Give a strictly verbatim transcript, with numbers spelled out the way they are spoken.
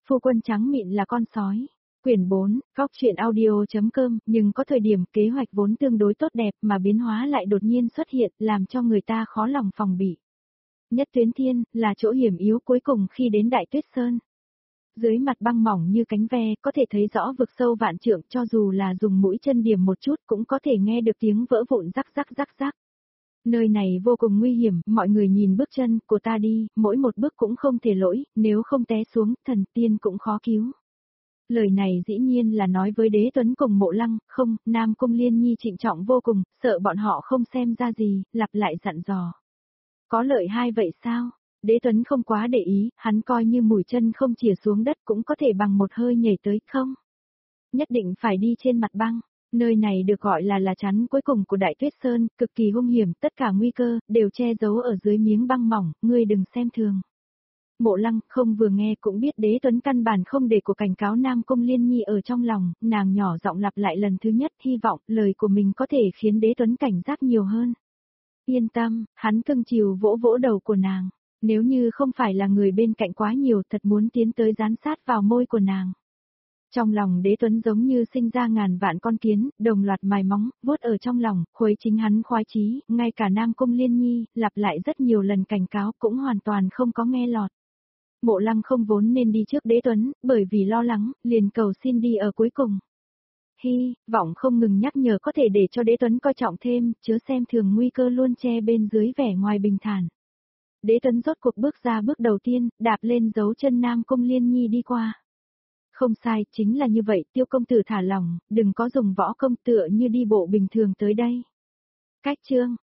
Phu quân trắng mịn là con sói. Quyển bốn, góc truyện audio.com, nhưng có thời điểm kế hoạch vốn tương đối tốt đẹp mà biến hóa lại đột nhiên xuất hiện, làm cho người ta khó lòng phòng bị. Nhất Tuyến Thiên, là chỗ hiểm yếu cuối cùng khi đến Đại Tuyết Sơn. Dưới mặt băng mỏng như cánh ve, có thể thấy rõ vực sâu vạn trượng, cho dù là dùng mũi chân điểm một chút cũng có thể nghe được tiếng vỡ vụn rắc rắc rắc rắc. Nơi này vô cùng nguy hiểm, mọi người nhìn bước chân của ta đi, mỗi một bước cũng không thể lỗi, nếu không té xuống, thần tiên cũng khó cứu. Lời này dĩ nhiên là nói với Đế Tuấn cùng Mộ Lăng, không, Nam Cung Liên Nhi trịnh trọng vô cùng, sợ bọn họ không xem ra gì, lặp lại dặn dò. Có lợi hai vậy sao? Đế Tuấn không quá để ý, hắn coi như mũi chân không chìa xuống đất cũng có thể bằng một hơi nhảy tới, không? Nhất định phải đi trên mặt băng. Nơi này được gọi là là chắn cuối cùng của Đại Tuyết Sơn, cực kỳ hung hiểm, tất cả nguy cơ, đều che giấu ở dưới miếng băng mỏng, ngươi đừng xem thường. Mộ Lăng không vừa nghe cũng biết Đế Tuấn căn bản không để của cảnh cáo Nam Cung Liên Nhi ở trong lòng, nàng nhỏ giọng lặp lại lần thứ nhất, hy vọng lời của mình có thể khiến Đế Tuấn cảnh giác nhiều hơn. Yên tâm, hắn cưng chiều vỗ vỗ đầu của nàng, nếu như không phải là người bên cạnh quá nhiều thật muốn tiến tới dán sát vào môi của nàng. Trong lòng Đế Tuấn giống như sinh ra ngàn vạn con kiến, đồng loạt mài móng, vuốt ở trong lòng, khuấy chính hắn khoái chí, ngay cả Nam Cung Liên Nhi, lặp lại rất nhiều lần cảnh cáo cũng hoàn toàn không có nghe lọt. Mộ Lăng không vốn nên đi trước Đế Tuấn, bởi vì lo lắng, liền cầu xin đi ở cuối cùng. Hy vọng không ngừng nhắc nhở có thể để cho Đế Tuấn coi trọng thêm, chớ xem thường nguy cơ luôn che bên dưới vẻ ngoài bình thản. Đế Tuấn rốt cuộc bước ra bước đầu tiên, đạp lên dấu chân Nam Cung Liên Nhi đi qua. Không sai, chính là như vậy, Tiêu công tử thả lòng, đừng có dùng võ công tựa như đi bộ bình thường tới đây. Cách chương